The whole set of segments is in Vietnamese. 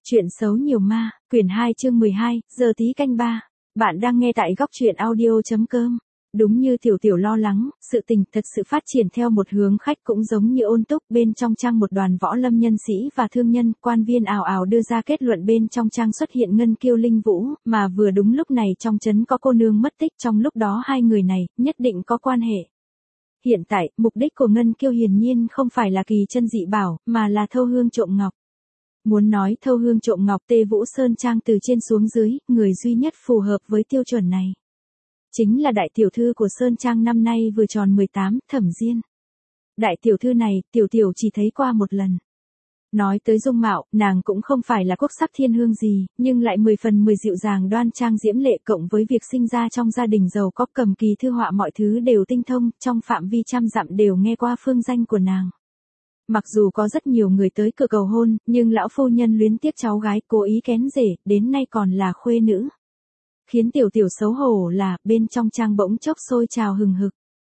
Chuyện xấu nhiều ma, quyển 2 chương 12, giờ tí canh 3. Bạn đang nghe tại góc truyện audio.com. Đúng như Tiểu Tiểu lo lắng, sự tình thật sự phát triển theo một hướng khách cũng giống như Ôn Túc, bên trong trang một đoàn võ lâm nhân sĩ và thương nhân, quan viên ào ào đưa ra kết luận bên trong trang xuất hiện Ngân Kiêu Linh Vũ, mà vừa đúng lúc này trong trấn có cô nương mất tích, trong lúc đó hai người này nhất định có quan hệ. Hiện tại, mục đích của Ngân Kiêu hiển nhiên không phải là kỳ chân dị bảo, mà là thâu hương trộm ngọc. Muốn nói thâu hương trộm ngọc, Tê Vũ Sơn Trang từ trên xuống dưới, người duy nhất phù hợp với tiêu chuẩn này chính là đại tiểu thư của Sơn Trang, năm nay vừa tròn 18, Thẩm Diên. Đại tiểu thư này, Tiểu Tiểu chỉ thấy qua một lần. Nói tới dung mạo, nàng cũng không phải là quốc sắc thiên hương gì, nhưng lại 10 phần 10 dịu dàng đoan trang diễm lệ, cộng với việc sinh ra trong gia đình giàu có, cầm kỳ thư họa mọi thứ đều tinh thông, trong phạm vi trăm dặm đều nghe qua phương danh của nàng. Mặc dù có rất nhiều người tới cửa cầu hôn, nhưng lão phu nhân luyến tiếc cháu gái, cố ý kén rể, đến nay còn là khuê nữ. Khiến Tiểu Tiểu xấu hổ là, bên trong trang bỗng chốc sôi trào hừng hực.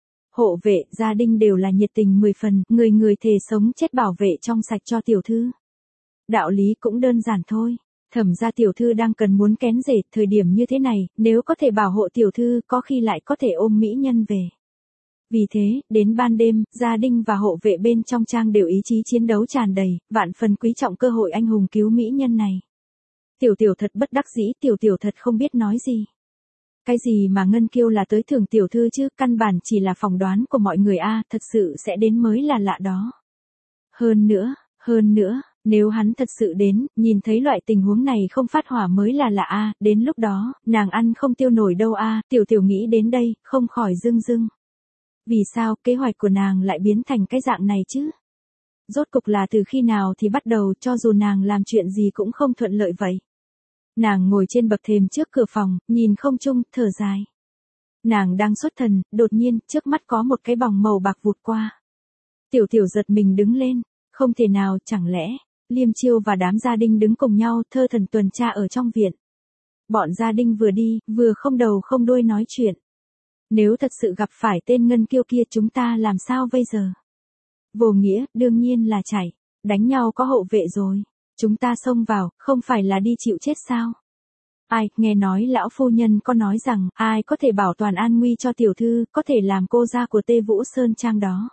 Hộ vệ, gia đình đều là nhiệt tình 10 phần, người người thề sống chết bảo vệ trong sạch cho tiểu thư. Đạo lý cũng đơn giản thôi. Thẩm gia tiểu thư đang cần muốn kén rể, thời điểm như thế này, nếu có thể bảo hộ tiểu thư, có khi lại có thể ôm mỹ nhân về. Vì thế, đến ban đêm, gia đình và hộ vệ bên trong trang đều ý chí chiến đấu tràn đầy, vạn phần quý trọng cơ hội anh hùng cứu mỹ nhân này. Tiểu Tiểu thật bất đắc dĩ, Tiểu Tiểu thật không biết nói gì. Cái gì mà Ngân Kiêu là tới thưởng tiểu thư chứ, căn bản chỉ là phỏng đoán của mọi người thật sự sẽ đến mới là lạ đó. Hơn nữa, nếu hắn thật sự đến, nhìn thấy loại tình huống này không phát hỏa mới là lạ đến lúc đó, nàng ăn không tiêu nổi đâu Tiểu Tiểu nghĩ đến đây, không khỏi rưng rưng. Vì sao kế hoạch của nàng lại biến thành cái dạng này chứ? Rốt cục là từ khi nào thì bắt đầu, cho dù nàng làm chuyện gì cũng không thuận lợi vậy. Nàng ngồi trên bậc thềm trước cửa phòng, nhìn không trung, thở dài. Nàng đang xuất thần, đột nhiên, trước mắt có một cái bóng màu bạc vụt qua. Tiểu Tiểu giật mình đứng lên, không thể nào, chẳng lẽ, Liêm Chiêu và đám gia đình đứng cùng nhau thơ thần tuần tra ở trong viện. Bọn gia đình vừa đi, vừa không đầu không đuôi nói chuyện. Nếu thật sự gặp phải tên Ngân Kiêu kia, chúng ta làm sao bây giờ? Vô nghĩa, đương nhiên là chạy, đánh nhau có hộ vệ rồi. Chúng ta xông vào, không phải là đi chịu chết sao? Ai, nghe nói lão phu nhân có nói rằng, ai có thể bảo toàn an nguy cho tiểu thư, có thể làm cô gia của Tê Vũ Sơn Trang đó.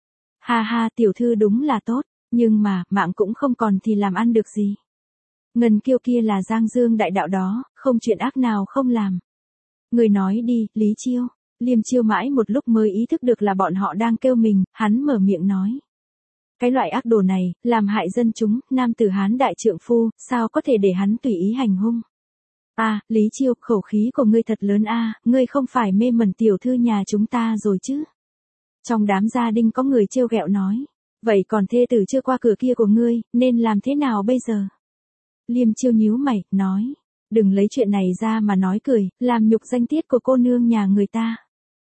Ha ha, tiểu thư đúng là tốt, nhưng mà, mạng cũng không còn thì làm ăn được gì. Ngân Kiêu kia là Giang Dương đại đạo đó, không chuyện ác nào không làm. Người nói đi, Lý Chiêu. Liêm Chiêu mãi một lúc mới ý thức được là bọn họ đang kêu mình, hắn mở miệng nói. Cái loại ác đồ này, làm hại dân chúng, nam tử Hán đại trượng phu, sao có thể để hắn tùy ý hành hung. Lý Chiêu, khẩu khí của ngươi thật lớn ngươi không phải mê mẩn tiểu thư nhà chúng ta rồi chứ. Trong đám gia đình có người trêu ghẹo nói, vậy còn thê tử chưa qua cửa kia của ngươi, nên làm thế nào bây giờ? Liêm Chiêu nhíu mày, nói, đừng lấy chuyện này ra mà nói cười, làm nhục danh tiết của cô nương nhà người ta.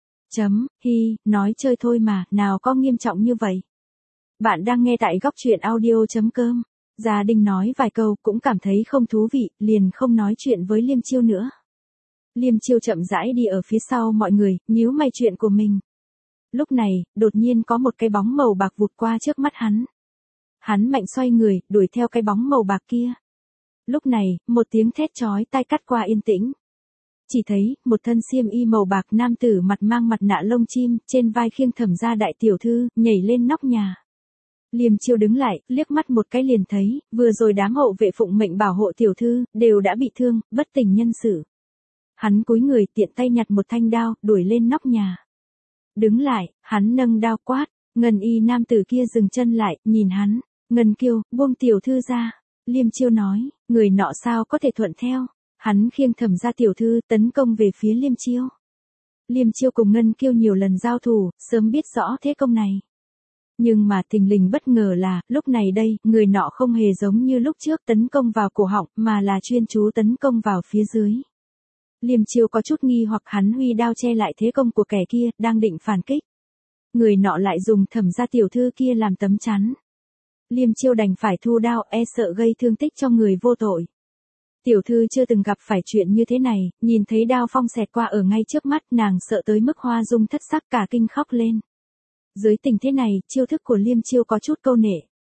Nói chơi thôi mà, nào có nghiêm trọng như vậy. Bạn đang nghe tại góc truyện audio.com. Gia đình nói vài câu cũng cảm thấy không thú vị, liền không nói chuyện với Liêm Chiêu nữa. Liêm Chiêu chậm rãi đi ở phía sau mọi người, nhíu mày chuyện của mình. Lúc này, đột nhiên có một cái bóng màu bạc vụt qua trước mắt hắn. Hắn mạnh xoay người, đuổi theo cái bóng màu bạc kia. Lúc này, một tiếng thét chói tai cắt qua yên tĩnh. Chỉ thấy, một thân xiêm y màu bạc nam tử mặt mang mặt nạ lông chim, trên vai khiêng Thẩm gia đại tiểu thư, nhảy lên nóc nhà. Liêm Chiêu đứng lại, liếc mắt một cái liền thấy, vừa rồi đám hộ vệ phụng mệnh bảo hộ tiểu thư, đều đã bị thương, bất tỉnh nhân sự. Hắn cúi người tiện tay nhặt một thanh đao, đuổi lên nóc nhà. Đứng lại, hắn nâng đao quát, Ngân y nam tử kia dừng chân lại, nhìn hắn, Ngân Kiêu, buông tiểu thư ra. Liêm Chiêu nói, người nọ sao có thể thuận theo. Hắn khiêng Thẩm gia tiểu thư, tấn công về phía Liêm Chiêu. Liêm Chiêu cùng Ngân Kiêu nhiều lần giao thủ, sớm biết rõ thế công này. Nhưng mà thình lình bất ngờ là, lúc này đây, người nọ không hề giống như lúc trước tấn công vào cổ họng, mà là chuyên chú tấn công vào phía dưới. Liêm Chiêu có chút nghi hoặc, hắn huy đao che lại thế công của kẻ kia, đang định phản kích. Người nọ lại dùng Thẩm gia tiểu thư kia làm tấm chắn. Liêm Chiêu đành phải thu đao, sợ gây thương tích cho người vô tội. Tiểu thư chưa từng gặp phải chuyện như thế này, nhìn thấy đao phong xẹt qua ở ngay trước mắt, nàng sợ tới mức hoa dung thất sắc, cả kinh khóc lên. Dưới tình thế này, chiêu thức của Liêm Chiêu có chút câu nệ.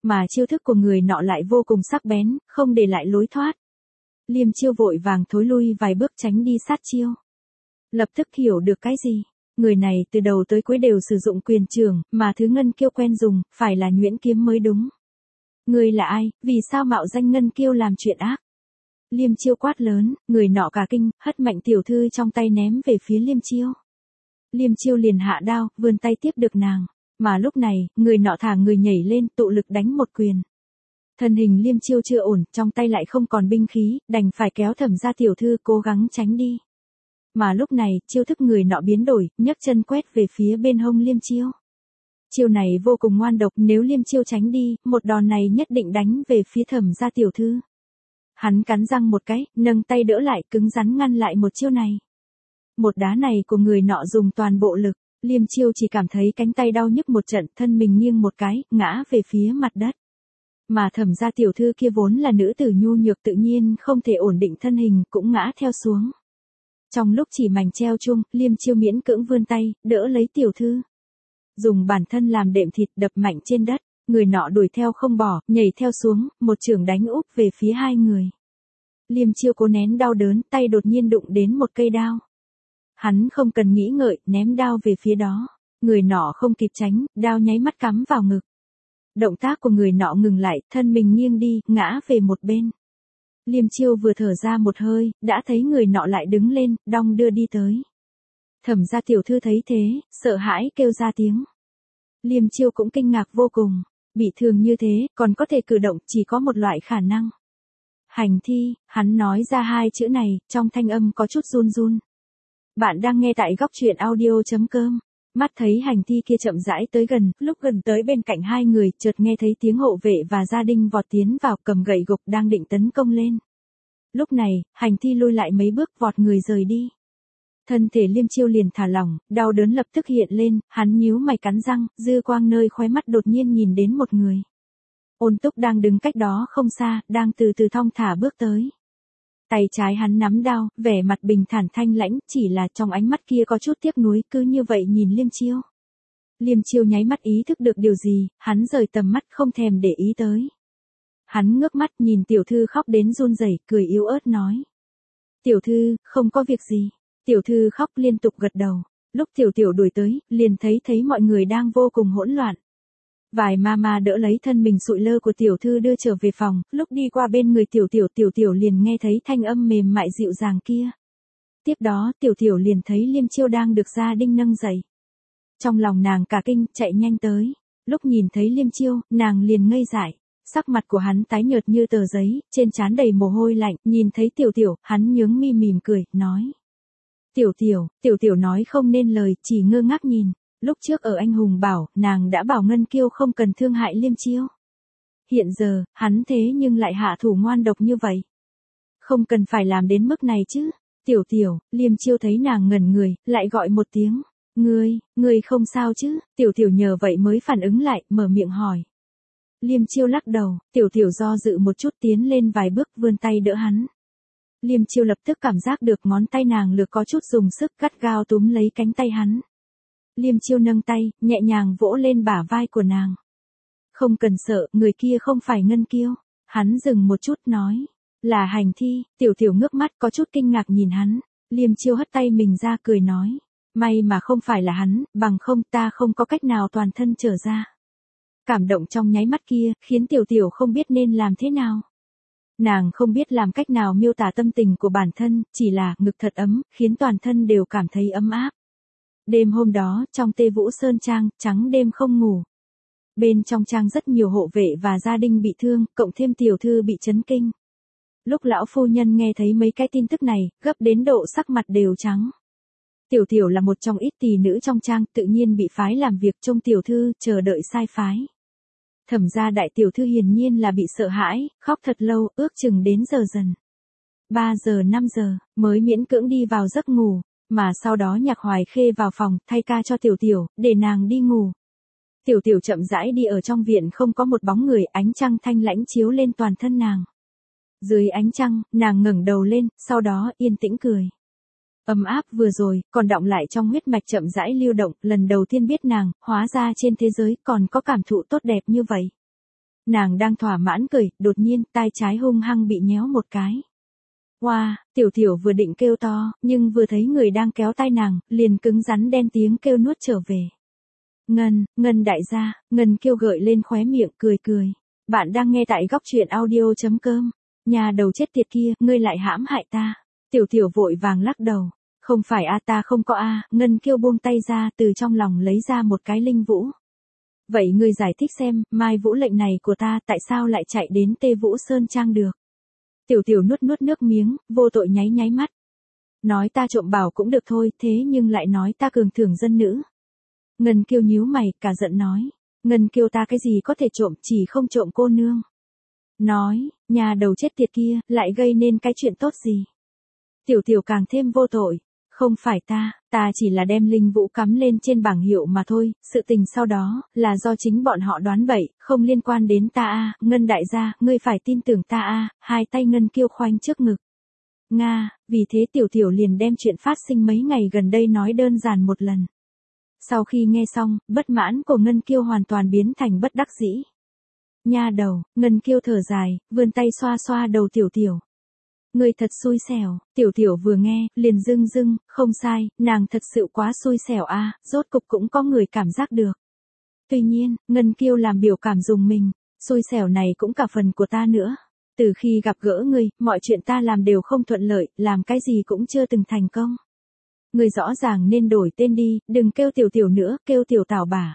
Mà chiêu thức của người nọ lại vô cùng sắc bén, không để lại lối thoát. Liêm Chiêu vội vàng thối lui vài bước tránh đi sát chiêu. Lập tức hiểu được cái gì? Người này từ đầu tới cuối đều sử dụng quyền trường, mà thứ Ngân Kiêu quen dùng, phải là nhuyễn kiếm mới đúng. Người là ai, vì sao mạo danh Ngân Kiêu làm chuyện ác? Liêm Chiêu quát lớn, người nọ cả kinh, hất mạnh tiểu thư trong tay ném về phía Liêm Chiêu. Liêm Chiêu liền hạ đao, vươn tay tiếp được nàng. Mà lúc này, người nọ thả người nhảy lên, tụ lực đánh một quyền. Thân hình Liêm Chiêu chưa ổn, trong tay lại không còn binh khí, đành phải kéo Thẩm gia tiểu thư cố gắng tránh đi. Mà lúc này, chiêu thức người nọ biến đổi, nhấc chân quét về phía bên hông Liêm Chiêu. Chiêu này vô cùng ngoan độc, nếu Liêm Chiêu tránh đi, một đòn này nhất định đánh về phía Thẩm gia tiểu thư. Hắn cắn răng một cái, nâng tay đỡ lại, cứng rắn ngăn lại một chiêu này. Một đá này của người nọ dùng toàn bộ lực, Liêm Chiêu chỉ cảm thấy cánh tay đau nhức một trận, thân mình nghiêng một cái, ngã về phía mặt đất. Mà Thẩm gia tiểu thư kia vốn là nữ tử nhu nhược tự nhiên không thể ổn định thân hình, cũng ngã theo xuống. Trong lúc chỉ mảnh treo chuông, Liêm Chiêu miễn cưỡng vươn tay, đỡ lấy tiểu thư. Dùng bản thân làm đệm thịt đập mạnh trên đất, người nọ đuổi theo không bỏ, nhảy theo xuống, một chưởng đánh úp về phía hai người. Liêm Chiêu cố nén đau đớn, tay đột nhiên đụng đến một cây đao. Hắn không cần nghĩ ngợi, ném đao về phía đó. Người nọ không kịp tránh, đao nháy mắt cắm vào ngực. Động tác của người nọ ngừng lại, thân mình nghiêng đi, ngã về một bên. Liêm Chiêu vừa thở ra một hơi, đã thấy người nọ lại đứng lên, đong đưa đi tới. Thẩm gia tiểu thư thấy thế, sợ hãi kêu ra tiếng. Liêm Chiêu cũng kinh ngạc vô cùng, bị thương như thế, còn có thể cử động, chỉ có một loại khả năng. Hành thi, hắn nói ra hai chữ này, trong thanh âm có chút run run. Bạn đang nghe tại góc truyện audio.com. Mắt thấy hành thi kia chậm rãi tới gần, lúc gần tới bên cạnh hai người, chợt nghe thấy tiếng hộ vệ và gia đình vọt tiến vào, cầm gậy gộc đang định tấn công lên. Lúc này, hành thi lui lại mấy bước, vọt người rời đi. Thân thể Liêm Chiêu liền thả lỏng, đau đớn lập tức hiện lên, hắn nhíu mày cắn răng, dư quang nơi khóe mắt đột nhiên nhìn đến một người. Ôn Túc đang đứng cách đó không xa, đang từ từ thong thả bước tới. Tay trái hắn nắm đao, vẻ mặt bình thản thanh lãnh, chỉ là trong ánh mắt kia có chút tiếc nuối, cứ như vậy nhìn Liêm Chiêu. Liêm Chiêu nháy mắt ý thức được điều gì, hắn rời tầm mắt không thèm để ý tới. Hắn ngước mắt nhìn tiểu thư khóc đến run rẩy, cười yếu ớt nói. Tiểu thư, không có việc gì. Tiểu thư khóc liên tục gật đầu. Lúc tiểu tiểu đuổi tới, liền thấy mọi người đang vô cùng hỗn loạn. Vài mama đỡ lấy thân mình sụi lơ của tiểu thư đưa trở về phòng, lúc đi qua bên người tiểu tiểu liền nghe thấy thanh âm mềm mại dịu dàng kia. Tiếp đó tiểu tiểu liền thấy Liêm Chiêu đang được gia đình nâng dậy. Trong lòng nàng cả kinh, chạy nhanh tới. Lúc nhìn thấy Liêm Chiêu, nàng liền ngây dại. Sắc mặt của hắn tái nhợt như tờ giấy, trên trán đầy mồ hôi lạnh, nhìn thấy tiểu tiểu, hắn nhướng mi mỉm cười, nói. Tiểu tiểu nói không nên lời, chỉ ngơ ngác nhìn. Lúc trước ở Anh Hùng Bảo, nàng đã bảo Ngân Kiêu không cần thương hại Liêm Chiêu. Hiện giờ, hắn thế nhưng lại hạ thủ ngoan độc như vậy. Không cần phải làm đến mức này chứ. Tiểu, Liêm Chiêu thấy nàng ngẩn người, lại gọi một tiếng. Ngươi không sao chứ. Tiểu nhờ vậy mới phản ứng lại, mở miệng hỏi. Liêm Chiêu lắc đầu, tiểu do dự một chút tiến lên vài bước vươn tay đỡ hắn. Liêm Chiêu lập tức cảm giác được ngón tay nàng lược có chút dùng sức gắt gao túm lấy cánh tay hắn. Liêm Chiêu nâng tay, nhẹ nhàng vỗ lên bả vai của nàng. Không cần sợ, người kia không phải Ngân Kiêu. Hắn dừng một chút nói. Là hành thi, tiểu ngước mắt có chút kinh ngạc nhìn hắn. Liêm Chiêu hất tay mình ra cười nói. May mà không phải là hắn, bằng không ta không có cách nào toàn thân trở ra. Cảm động trong nháy mắt kia, khiến tiểu không biết nên làm thế nào. Nàng không biết làm cách nào miêu tả tâm tình của bản thân, chỉ là ngực thật ấm, khiến toàn thân đều cảm thấy ấm áp. Đêm hôm đó, trong Tê Vũ Sơn Trang, trắng đêm không ngủ. Bên trong trang rất nhiều hộ vệ và gia đình bị thương, cộng thêm tiểu thư bị chấn kinh. Lúc lão phu nhân nghe thấy mấy cái tin tức này, gấp đến độ sắc mặt đều trắng. Tiểu là một trong ít tỳ nữ trong trang, tự nhiên bị phái làm việc trông tiểu thư, chờ đợi sai phái. Thẩm gia đại tiểu thư hiển nhiên là bị sợ hãi, khóc thật lâu, ước chừng đến giờ dần. 3 giờ 5 giờ, mới miễn cưỡng đi vào giấc ngủ, mà sau đó Nhạc Hoài Khê vào phòng, thay ca cho tiểu, để nàng đi ngủ. Tiểu chậm rãi đi ở trong viện không có một bóng người, ánh trăng thanh lãnh chiếu lên toàn thân nàng. Dưới ánh trăng, nàng ngẩng đầu lên, sau đó yên tĩnh cười. Ấm áp vừa rồi, còn đọng lại trong huyết mạch chậm rãi lưu động, lần đầu tiên biết nàng, hóa ra trên thế giới còn có cảm thụ tốt đẹp như vậy. Nàng đang thỏa mãn cười, đột nhiên tai trái hung hăng bị nhéo một cái. Wow, tiểu tiểu vừa định kêu to, nhưng vừa thấy người đang kéo tay nàng, liền cứng rắn đen tiếng kêu nuốt trở về. Ngân đại gia, Ngân Kiêu gợi lên khóe miệng cười cười. Bạn đang nghe tại góc truyện audio.com. Nhà đầu chết tiệt kia, ngươi lại hãm hại ta. Tiểu tiểu vội vàng lắc đầu. Không phải a, ta không có a. Ngân Kiêu buông tay ra, từ trong lòng lấy ra một cái linh vũ. Vậy ngươi giải thích xem, Mai Vũ lệnh này của ta tại sao lại chạy đến Tê Vũ Sơn Trang được? Tiểu tiểu nuốt nước miếng, vô tội nháy mắt. Nói ta trộm bảo cũng được thôi, thế nhưng lại nói ta cường thưởng dân nữ. Ngân Kiêu nhíu mày, cả giận nói. Ngân Kiêu ta cái gì có thể trộm, chỉ không trộm cô nương. Nói, nhà đầu chết tiệt kia, lại gây nên cái chuyện tốt gì? Tiểu tiểu càng thêm vô tội. Không phải ta chỉ là đem linh vũ cắm lên trên bảng hiệu mà thôi, sự tình sau đó, là do chính bọn họ đoán bậy, không liên quan đến ta a. Ngân đại gia, ngươi phải tin tưởng ta a. Hai tay Ngân Kiêu khoanh trước ngực. Nga, vì thế tiểu tiểu liền đem chuyện phát sinh mấy ngày gần đây nói đơn giản một lần. Sau khi nghe xong, bất mãn của Ngân Kiêu hoàn toàn biến thành bất đắc dĩ. Nha đầu, Ngân Kiêu thở dài, vươn tay xoa xoa đầu tiểu tiểu. Ngươi thật xui xẻo, tiểu tiểu vừa nghe, liền dưng, không sai, nàng thật sự quá xui xẻo a, rốt cục cũng có người cảm giác được. Tuy nhiên, Ngân Kiêu làm biểu cảm dùng mình, xui xẻo này cũng cả phần của ta nữa. Từ khi gặp gỡ ngươi, mọi chuyện ta làm đều không thuận lợi, làm cái gì cũng chưa từng thành công. Ngươi rõ ràng nên đổi tên đi, đừng kêu tiểu tiểu nữa, kêu tiểu tảo bả.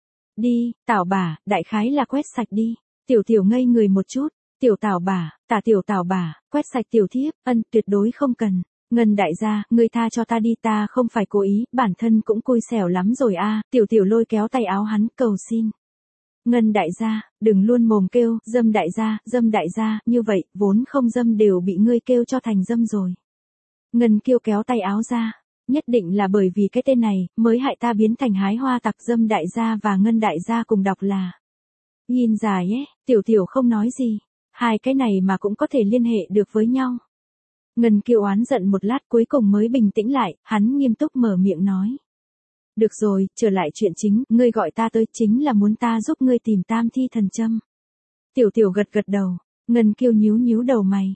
Đi, tảo bả, đại khái là quét sạch đi. Tiểu tiểu ngây người một chút. Tiểu tảo bả, tiểu tảo bả, quét sạch tiểu thiếp, tuyệt đối không cần. Ngân đại gia, ngươi tha cho ta đi, ta không phải cố ý, bản thân cũng cùi xẻo lắm rồi a. Tiểu tiểu lôi kéo tay áo hắn, cầu xin. Ngân đại gia, đừng luôn mồm kêu, dâm đại gia, như vậy, vốn không dâm đều bị ngươi kêu cho thành dâm rồi. Ngân Kiêu kéo tay áo ra, nhất định là bởi vì cái tên này, mới hại ta biến thành hái hoa tặc. Dâm đại gia và Ngân đại gia cùng đọc là Yin dài ấy, tiểu tiểu không nói gì. Hai cái này mà cũng có thể liên hệ được với nhau. Ngân Kiêu oán giận một lát cuối cùng mới bình tĩnh lại, hắn nghiêm túc mở miệng nói. Được rồi, trở lại chuyện chính, ngươi gọi ta tới chính là muốn ta giúp ngươi tìm tam thi thần châm. Tiểu tiểu gật đầu, Ngân Kiêu nhíu đầu mày.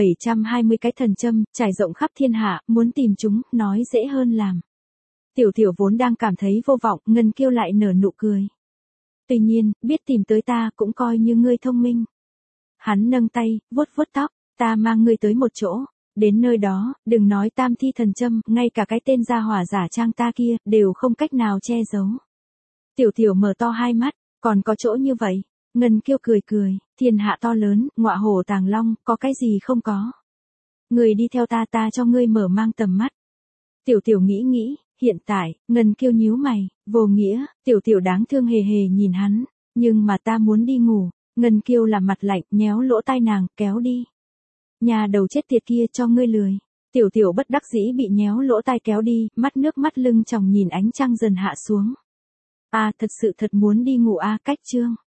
720 cái thần châm, trải rộng khắp thiên hạ, muốn tìm chúng, nói dễ hơn làm. Tiểu tiểu vốn đang cảm thấy vô vọng, Ngân Kiêu lại nở nụ cười. Tuy nhiên, biết tìm tới ta cũng coi như ngươi thông minh. Hắn nâng tay, vuốt tóc, ta mang ngươi tới một chỗ. Đến nơi đó, đừng nói tam thi thần châm, ngay cả cái tên gia hỏa giả trang ta kia, đều không cách nào che giấu. Tiểu tiểu mở to hai mắt, còn có chỗ như vậy. Ngân Kiêu cười, thiên hạ to lớn, ngọa hổ tàng long, có cái gì không có. Ngươi đi theo ta cho ngươi mở mang tầm mắt. Tiểu tiểu nghĩ, hiện tại, Ngân Kiêu nhíu mày, vô nghĩa, tiểu tiểu đáng thương hề nhìn hắn, nhưng mà ta muốn đi ngủ. Ngân Kiêu làm mặt lạnh, nhéo lỗ tai nàng, kéo đi. Nhà đầu chết tiệt kia cho ngươi lười. Tiểu tiểu bất đắc dĩ bị nhéo lỗ tai kéo đi, nước mắt lưng tròng nhìn ánh trăng dần hạ xuống. Thật sự thật muốn đi ngủ cách chương.